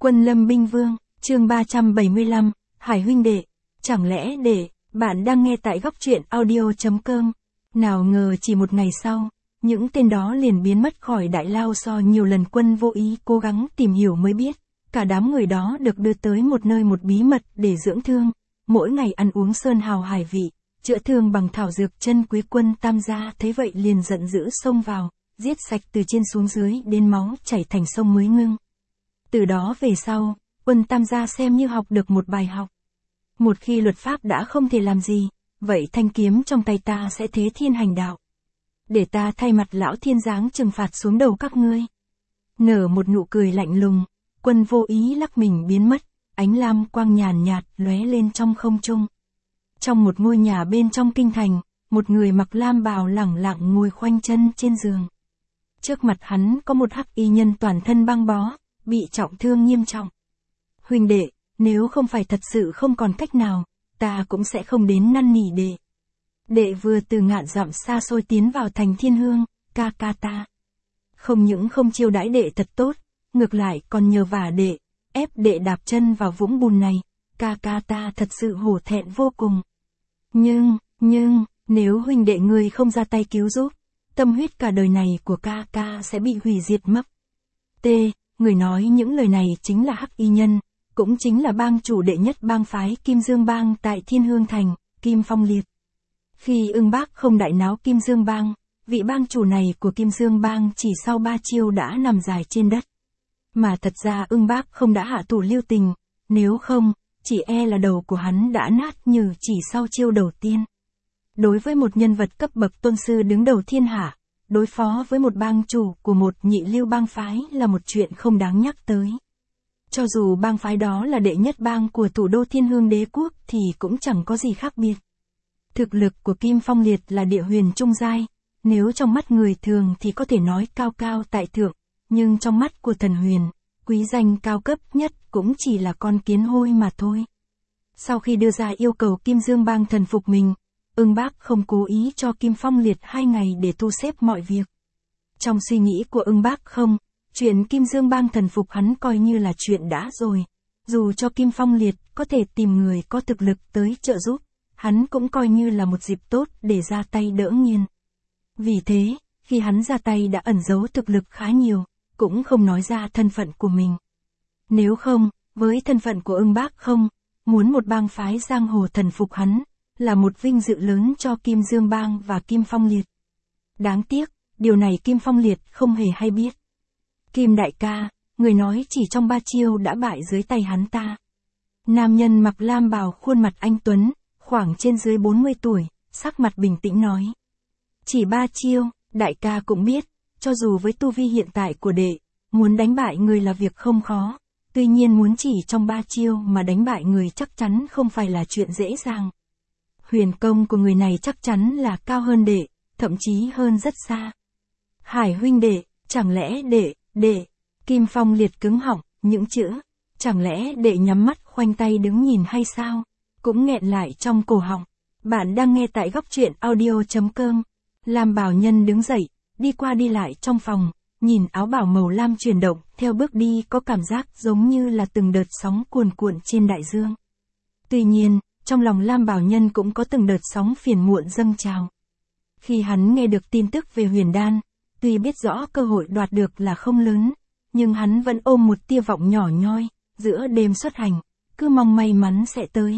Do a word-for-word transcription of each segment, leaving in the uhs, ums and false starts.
Quân Lâm Binh Vương, chương ba trăm bảy mươi lăm, Hải huynh đệ, chẳng lẽ để, bạn đang nghe tại góc truyện audio.com. Nào ngờ chỉ một ngày sau, những tên đó liền biến mất khỏi đại lao. So nhiều lần Quân vô ý cố gắng tìm hiểu mới biết, cả đám người đó được đưa tới một nơi một bí mật để dưỡng thương, mỗi ngày ăn uống sơn hào hải vị, chữa thương bằng thảo dược chân quý. Quân Tam gia thấy vậy liền giận dữ xông vào, giết sạch từ trên xuống dưới đến máu chảy thành sông mới ngưng. Từ đó về sau, Quân Tam gia xem như học được một bài học. Một khi luật pháp đã không thể làm gì, vậy thanh kiếm trong tay ta sẽ thế thiên hành đạo. Để ta thay mặt lão thiên giáng trừng phạt xuống đầu các ngươi. Nở một nụ cười lạnh lùng, Quân vô ý lắc mình biến mất, ánh lam quang nhàn nhạt lóe lên trong không trung. Trong một ngôi nhà bên trong kinh thành, một người mặc lam bào lẳng lặng ngồi khoanh chân trên giường. Trước mặt hắn có một hắc y nhân toàn thân băng bó, bị trọng thương nghiêm trọng. Huynh đệ, nếu không phải thật sự không còn cách nào, ta cũng sẽ không đến năn nỉ đệ. Đệ vừa từ ngạn dặm xa xôi tiến vào thành Thiên Hương, ca ca ta. Không những không chiêu đãi đệ thật tốt, ngược lại còn nhờ vả đệ, ép đệ đạp chân vào vũng bùn này, ca ca ta thật sự hổ thẹn vô cùng. Nhưng, nhưng, nếu huynh đệ ngươi không ra tay cứu giúp, tâm huyết cả đời này của ca ca sẽ bị hủy diệt mất. T. Người nói những lời này chính là hắc y nhân, cũng chính là bang chủ đệ nhất bang phái Kim Dương Bang tại Thiên Hương Thành, Kim Phong Liệt. Khi Ưng Bác không đại náo Kim Dương Bang, vị bang chủ này của Kim Dương Bang chỉ sau ba chiêu đã nằm dài trên đất. Mà thật ra Ưng Bác không đã hạ thủ lưu tình, nếu không, chỉ e là đầu của hắn đã nát như chỉ sau chiêu đầu tiên. Đối với một nhân vật cấp bậc tôn sư đứng đầu thiên hạ, đối phó với một bang chủ của một nhị lưu bang phái là một chuyện không đáng nhắc tới. Cho dù bang phái đó là đệ nhất bang của thủ đô Thiên Hương Đế Quốc thì cũng chẳng có gì khác biệt. Thực lực của Kim Phong Liệt là địa huyền trung giai, nếu trong mắt người thường thì có thể nói cao cao tại thượng, nhưng trong mắt của thần huyền, quý danh cao cấp nhất cũng chỉ là con kiến hôi mà thôi. Sau khi đưa ra yêu cầu Kim Dương Bang thần phục mình, Ưng Bác không cố ý cho Kim Phong Liệt hai ngày để thu xếp mọi việc. Trong suy nghĩ của Ưng Bác không, chuyện Kim Dương Bang thần phục hắn coi như là chuyện đã rồi. Dù cho Kim Phong Liệt có thể tìm người có thực lực tới trợ giúp, hắn cũng coi như là một dịp tốt để ra tay đỡ nghiền. Vì thế, khi hắn ra tay đã ẩn giấu thực lực khá nhiều, cũng không nói ra thân phận của mình. Nếu không, với thân phận của Ưng Bác không, muốn một bang phái giang hồ thần phục hắn, là một vinh dự lớn cho Kim Dương Bang và Kim Phong Liệt. Đáng tiếc, điều này Kim Phong Liệt không hề hay biết. Kim đại ca, người nói chỉ trong ba chiêu đã bại dưới tay hắn ta. Nam nhân mặc lam bào khuôn mặt anh tuấn, khoảng trên dưới bốn mươi tuổi, sắc mặt bình tĩnh nói. Chỉ ba chiêu, đại ca cũng biết, cho dù với tu vi hiện tại của đệ, muốn đánh bại người là việc không khó, tuy nhiên muốn chỉ trong ba chiêu mà đánh bại người chắc chắn không phải là chuyện dễ dàng. Huyền công của người này chắc chắn là cao hơn đệ, thậm chí hơn rất xa. Hải huynh đệ, chẳng lẽ đệ, đệ, Kim Phong Liệt cứng họng, những chữ, chẳng lẽ đệ nhắm mắt khoanh tay đứng nhìn hay sao, cũng nghẹn lại trong cổ họng. Bạn đang nghe tại góc truyện audio.com. Lam bào nhân đứng dậy, đi qua đi lại trong phòng, nhìn áo bào màu lam chuyển động, theo bước đi có cảm giác giống như là từng đợt sóng cuồn cuộn trên đại dương. Tuy nhiên, trong lòng Lam bào nhân cũng có từng đợt sóng phiền muộn dâng trào. Khi hắn nghe được tin tức về huyền đan, tuy biết rõ cơ hội đoạt được là không lớn, nhưng hắn vẫn ôm một tia vọng nhỏ nhoi, giữa đêm xuất hành, cứ mong may mắn sẽ tới.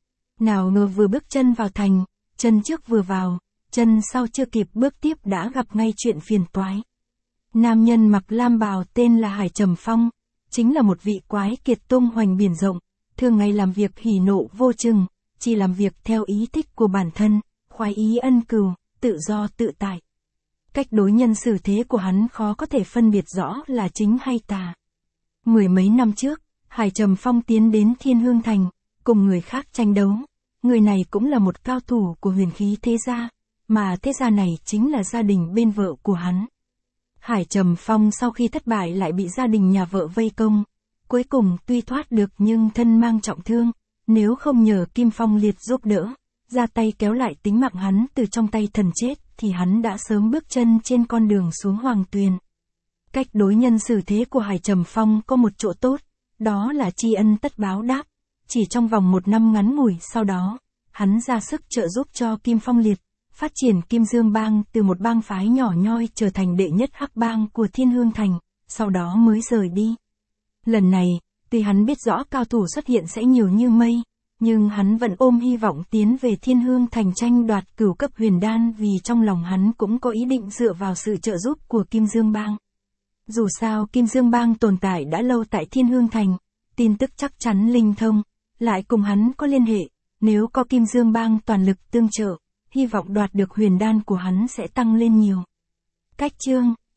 Nào ngờ vừa bước chân vào thành, chân trước vừa vào, chân sau chưa kịp bước tiếp đã gặp ngay chuyện phiền toái. Nam nhân mặc lam bào tên là Hải Trầm Phong, chính là một vị quái kiệt tung hoành biển rộng, thường ngày làm việc hỉ nộ vô chừng, chỉ làm việc theo ý thích của bản thân, khoái ý ân cừu, tự do tự tại. Cách đối nhân xử thế của hắn khó có thể phân biệt rõ là chính hay tà. Mười mấy năm trước, Hải Trầm Phong tiến đến Thiên Hương Thành, cùng người khác tranh đấu. Người này cũng là một cao thủ của huyền khí thế gia, mà thế gia này chính là gia đình bên vợ của hắn. Hải Trầm Phong sau khi thất bại lại bị gia đình nhà vợ vây công. Cuối cùng tuy thoát được nhưng thân mang trọng thương, nếu không nhờ Kim Phong Liệt giúp đỡ, ra tay kéo lại tính mạng hắn từ trong tay thần chết, thì hắn đã sớm bước chân trên con đường xuống hoàng tuyền. Cách đối nhân xử thế của Hải Trầm Phong có một chỗ tốt, đó là tri ân tất báo đáp. Chỉ trong vòng một năm ngắn ngủi sau đó, hắn ra sức trợ giúp cho Kim Phong Liệt, phát triển Kim Dương Bang từ một bang phái nhỏ nhoi trở thành đệ nhất hắc bang của Thiên Hương Thành, sau đó mới rời đi. Lần này, tuy hắn biết rõ cao thủ xuất hiện sẽ nhiều như mây, nhưng hắn vẫn ôm hy vọng tiến về Thiên Hương Thành tranh đoạt cửu cấp huyền đan vì trong lòng hắn cũng có ý định dựa vào sự trợ giúp của Kim Dương Bang. Dù sao Kim Dương Bang tồn tại đã lâu tại Thiên Hương Thành, tin tức chắc chắn linh thông, lại cùng hắn có liên hệ, nếu có Kim Dương Bang toàn lực tương trợ, hy vọng đoạt được huyền đan của hắn sẽ tăng lên nhiều. Cách chương